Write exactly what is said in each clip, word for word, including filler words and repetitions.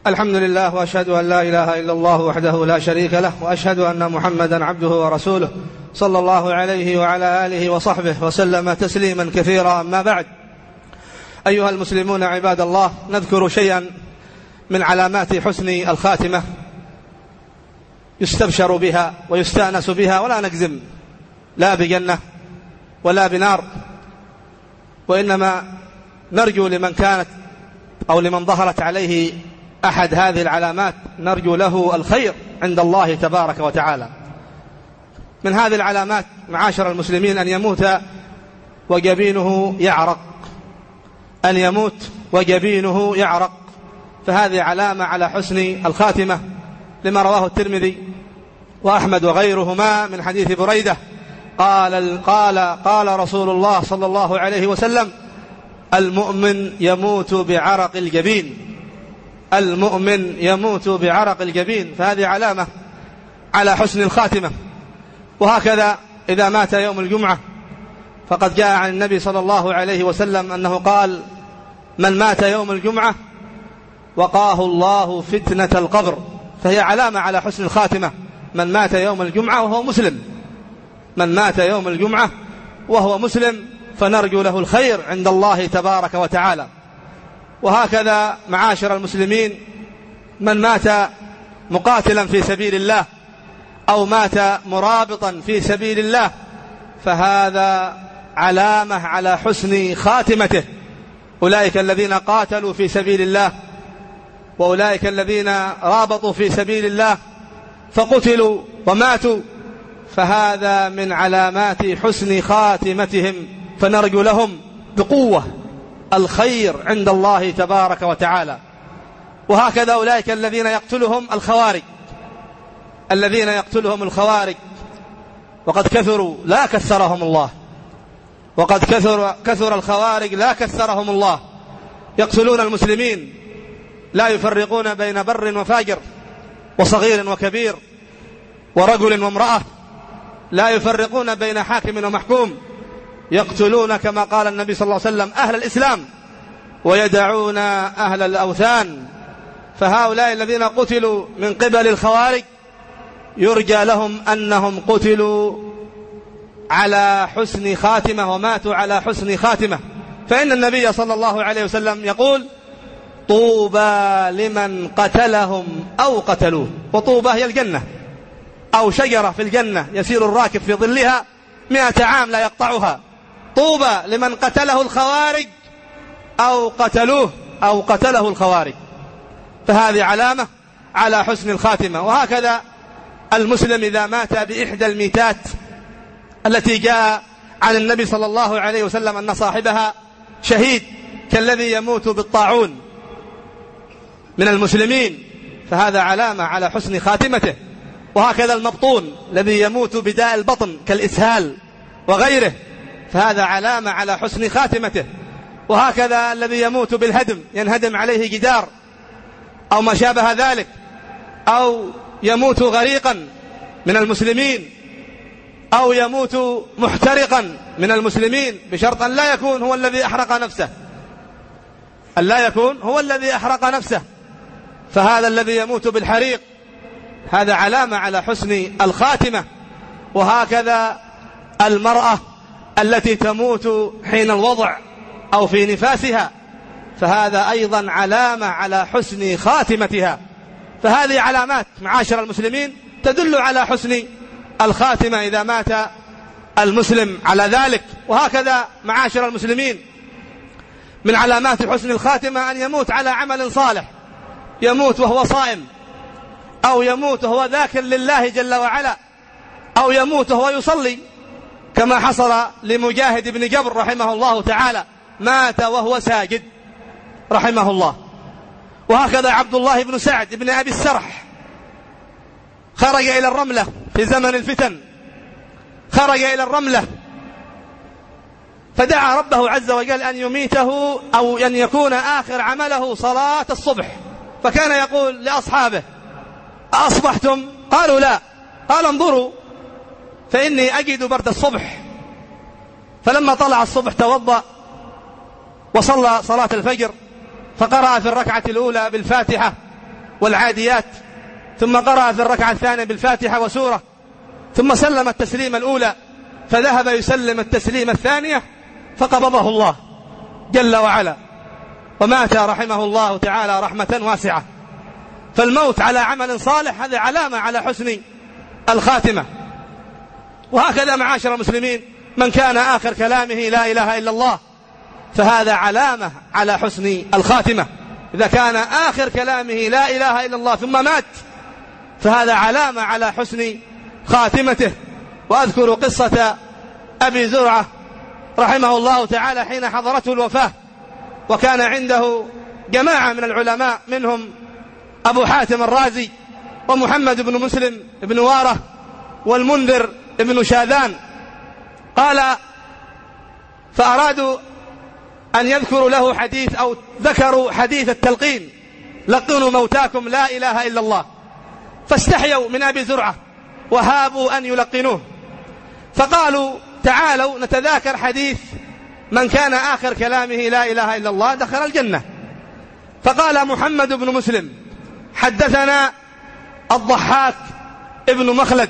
الحمد لله، وأشهد أن لا إله إلا الله وحده لا شريك له، وأشهد أن محمدا عبده ورسوله صلى الله عليه وعلى آله وصحبه وسلم تسليما كثيرا. أما بعد، أيها المسلمون عباد الله، نذكر شيئا من علامات حسن الخاتمة يستبشر بها ويستأنس بها، ولا نجزم لا بجنة ولا بنار، وإنما نرجو لمن كانت أو لمن ظهرت عليه أحد هذه العلامات نرجو له الخير عند الله تبارك وتعالى. من هذه العلامات معاشر المسلمين أن يموت وجبينه يعرق، أن يموت وجبينه يعرق، فهذه علامة على حسن الخاتمة، لما رواه الترمذي وأحمد وغيرهما من حديث بريدة قال قال قال رسول الله صلى الله عليه وسلم: المؤمن يموت بعرق الجبين، المؤمن يموت بعرق الجبين. فهذه علامة على حسن الخاتمة. وهكذا إذا مات يوم الجمعة، فقد جاء عن النبي صلى الله عليه وسلم أنه قال: من مات يوم الجمعة وقاه الله فتنة القبر. فهي علامة على حسن الخاتمة، من مات يوم الجمعة وهو مسلم، من مات يوم الجمعة وهو مسلم فنرجو له الخير عند الله تبارك وتعالى. وهكذا معاشر المسلمين، من مات مقاتلا في سبيل الله أو مات مرابطا في سبيل الله، فهذا علامة على حسن خاتمته. أولئك الذين قاتلوا في سبيل الله وأولئك الذين رابطوا في سبيل الله فقتلوا وماتوا، فهذا من علامات حسن خاتمتهم، فنرجو لهم بقوة الخير عند الله تبارك وتعالى. وهكذا أولئك الذين يقتلهم الخوارج، الذين يقتلهم الخوارج وقد كثروا لا كثرهم الله، وقد كثر, كثر الخوارج لا كثرهم الله، يقتلون المسلمين، لا يفرقون بين بر وفاجر وصغير وكبير ورجل وامرأة، لا يفرقون بين حاكم ومحكوم، يقتلون كما قال النبي صلى الله عليه وسلم أهل الإسلام ويدعون أهل الأوثان. فهؤلاء الذين قتلوا من قبل الخوارج يرجى لهم أنهم قتلوا على حسن خاتمة وماتوا على حسن خاتمة، فإن النبي صلى الله عليه وسلم يقول: طوبى لمن قتلهم أو قتلوه. وطوبى هي الجنة أو شجرة في الجنة يسير الراكب في ظلها مئة عام لا يقطعها. طوبى لمن قتله الخوارج أو قتلوه أو قتله الخوارج. فهذه علامة على حسن الخاتمة. وهكذا المسلم إذا مات بإحدى الميتات التي جاء عن النبي صلى الله عليه وسلم أن صاحبها شهيد، كالذي يموت بالطاعون من المسلمين، فهذا علامة على حسن خاتمته. وهكذا المبطون الذي يموت بداء البطن كالإسهال وغيره، فهذا علامة على حسن خاتمته. وهكذا الذي يموت بالهدم، ينهدم عليه جدار أو ما شابه ذلك، أو يموت غريقا من المسلمين، أو يموت محترقا من المسلمين، بشرط أن لا يكون هو الذي أحرق نفسه، أن لا يكون هو الذي أحرق نفسه. فهذا الذي يموت بالحريق هذا علامة على حسن الخاتمة. وهكذا المرأة التي تموت حين الوضع أو في نفاسها، فهذا أيضا علامة على حسن خاتمتها. فهذه علامات معاشر المسلمين تدل على حسن الخاتمة إذا مات المسلم على ذلك. وهكذا معاشر المسلمين من علامات حسن الخاتمة أن يموت على عمل صالح، يموت وهو صائم، أو يموت وهو ذاكر لله جل وعلا، أو يموت وهو يصلي، كما حصل لمجاهد بن جبر رحمه الله تعالى، مات وهو ساجد رحمه الله. وهكذا عبد الله بن سعد بن أبي السرح خرج إلى الرملة في زمن الفتن، خرج إلى الرملة فدعا ربه عز وجل أن يميته أو أن يكون آخر عمله صلاة الصبح، فكان يقول لأصحابه: أصبحتم؟ قالوا لا. قال: انظروا فإني أجد برد الصبح. فلما طلع الصبح توضأ وصلى صلاة الفجر، فقرأ في الركعة الأولى بالفاتحة والعاديات، ثم قرأ في الركعة الثانية بالفاتحة وسورة، ثم سلم التسليم الأولى، فذهب يسلم التسليم الثانية فقبضه الله جل وعلا، ومات رحمه الله تعالى رحمة واسعة. فالموت على عمل صالح هذه علامة على حسن الخاتمة. وهكذا معاشر المسلمين، من كان آخر كلامه لا إله إلا الله فهذا علامة على حسن الخاتمة. إذا كان آخر كلامه لا إله إلا الله ثم مات فهذا علامة على حسن خاتمته. وأذكر قصة أبي زرعة رحمه الله تعالى حين حضرته الوفاة، وكان عنده جماعة من العلماء، منهم أبو حاتم الرازي ومحمد بن مسلم بن وارة والمنذر بن شاذان. قال فأرادوا أن يذكروا له حديث، أو ذكروا حديث التلقين: لقنوا موتاكم لا إله إلا الله. فاستحيوا من أبي زرعة وهابوا أن يلقنوه، فقالوا تعالوا نتذاكر حديث من كان آخر كلامه لا إله إلا الله دخل الجنة. فقال محمد بن مسلم: حدثنا الضحاك ابن مخلد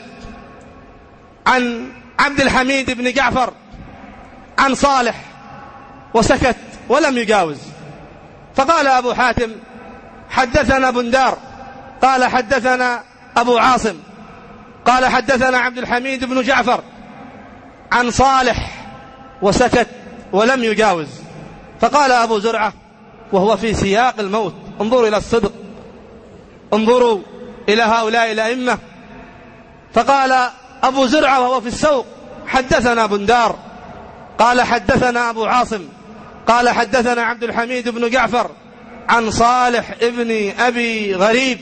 عن عبد الحميد بن جعفر عن صالح، وسكت ولم يجاوز. فقال أبو حاتم: حدثنا بندار، قال حدثنا أبو عاصم، قال حدثنا عبد الحميد بن جعفر عن صالح، وسكت ولم يجاوز. فقال أبو زرعة وهو في سياق الموت: انظروا إلى الصدق، انظروا إلى هؤلاء الأئمة. فقال أبو زرعة وهو في السوق: حدثنا بندار، قال حدثنا أبو عاصم، قال حدثنا عبد الحميد بن جعفر عن صالح ابن أبي غريب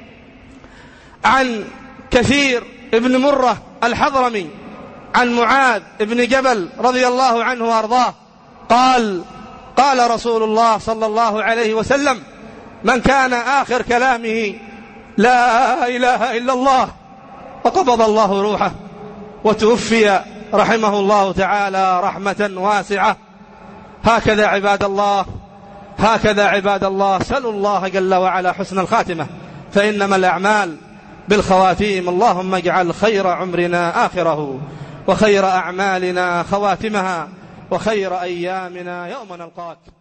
عن كثير ابن مرة الحضرمي عن معاذ ابن جبل رضي الله عنه وأرضاه قال: قال رسول الله صلى الله عليه وسلم: من كان آخر كلامه لا إله إلا الله فقبض الله روحه وتوفي رحمه الله تعالى رحمة واسعة. هكذا عباد الله، هكذا عباد الله، سلوا الله جل وعلا حسن الخاتمة، فإنما الأعمال بالخواتيم. اللهم اجعل خير عمرنا آخره، وخير أعمالنا خواتمها، وخير أيامنا يوم نلقاك.